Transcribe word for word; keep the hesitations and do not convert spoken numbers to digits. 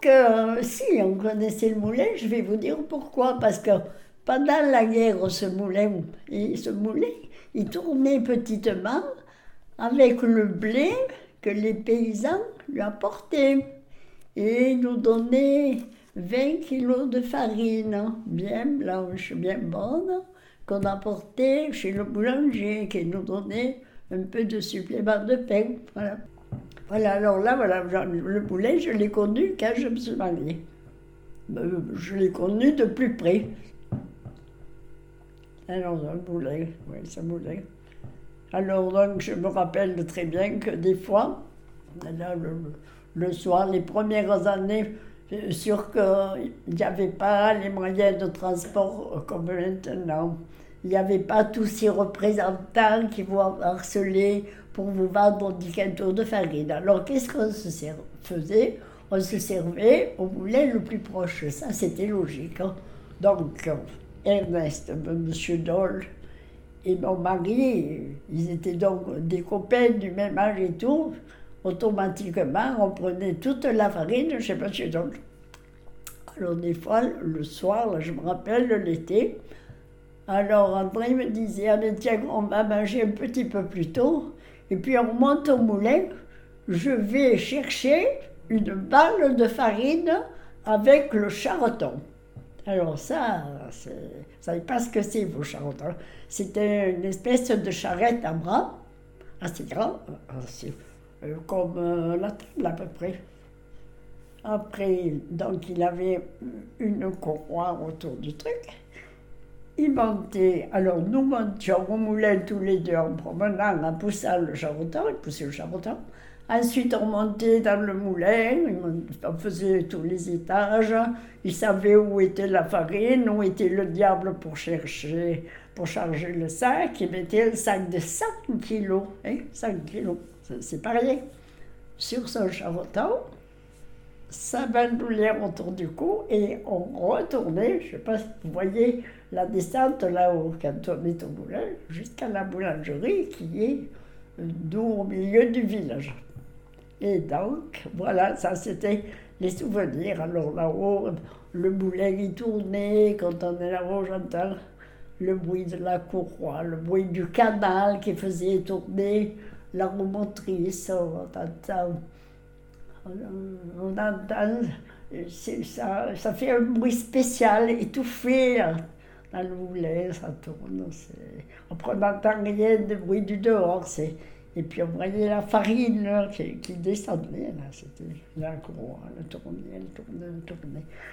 Donc, euh, si on connaissait le moulin, je vais vous dire pourquoi. Parce que pendant la guerre, ce moulin, et ce moulin, il tournait petitement avec le blé que les paysans lui apportaient. Et il nous donnait vingt kilos de farine, bien blanche, bien bonne, qu'on apportait chez le boulanger, qui nous donnait un peu de supplément de pain. Voilà. Voilà, alors là, voilà, le moulin, je l'ai connu quand je me suis mariée. Euh, Je l'ai connu de plus près. Alors, un moulin, oui, c'est un moulin. Alors, donc, je me rappelle très bien que des fois, là, le, le soir, les premières années, c'est sûr qu'il n'y avait pas les moyens de transport comme maintenant. Il n'y avait pas tous ces représentants qui vous harcelaient pour vous vendre dix quintaux de farine. Alors, qu'est-ce qu'on se ser- faisait? On se servait au moulin le plus proche. Ça, c'était logique, hein. Donc, Ernest, Monsieur Dole, et mon mari, ils étaient donc des copains du même âge et tout. Automatiquement, on prenait toute la farine chez Monsieur Dole. Alors des fois, le soir, là, je me rappelle, l'été, alors André me disait, allez tiens, on va manger un petit peu plus tôt, et puis on monte au moulin, je vais chercher une balle de farine avec le charreton. Alors ça, c'est- vous ne savez pas ce que c'est, vos charretons. C'était une espèce de charrette à bras, assez grand, assez, euh, comme euh, la table à peu près. Après, donc il avait une courroie autour du truc. Il montait, alors nous montions au moulin tous les deux en promenant, en poussant le charreton, il poussait le charreton. Ensuite, on montait dans le moulin, on faisait tous les étages, il savait où était la farine, où était le diable pour chercher, pour charger le sac, il mettait un sac de cinq kilos, hein, cinq kilos, c'est c'est pas rien, sur son charreton, sa bandoulière autour du cou, et on retournait, je ne sais pas si vous voyez la descente là-haut, quand on est au moulin, jusqu'à la boulangerie qui est euh, d'où au milieu du village. Et donc, voilà, ça c'était les souvenirs. Alors là-haut, le moulin il tournait, quand on est là-haut, j'entends le bruit de la courroie, le bruit du canal qui faisait tourner la roue motrice, on entend, on, on entend ça, ça fait un bruit spécial, étouffé hein, dans le moulin, ça tourne. On n'entend rien de bruit du dehors, c'est. Et puis on voyait la farine là, qui, qui descendait, là, c'était la courroie, elle tournait, elle tournait, elle tournait.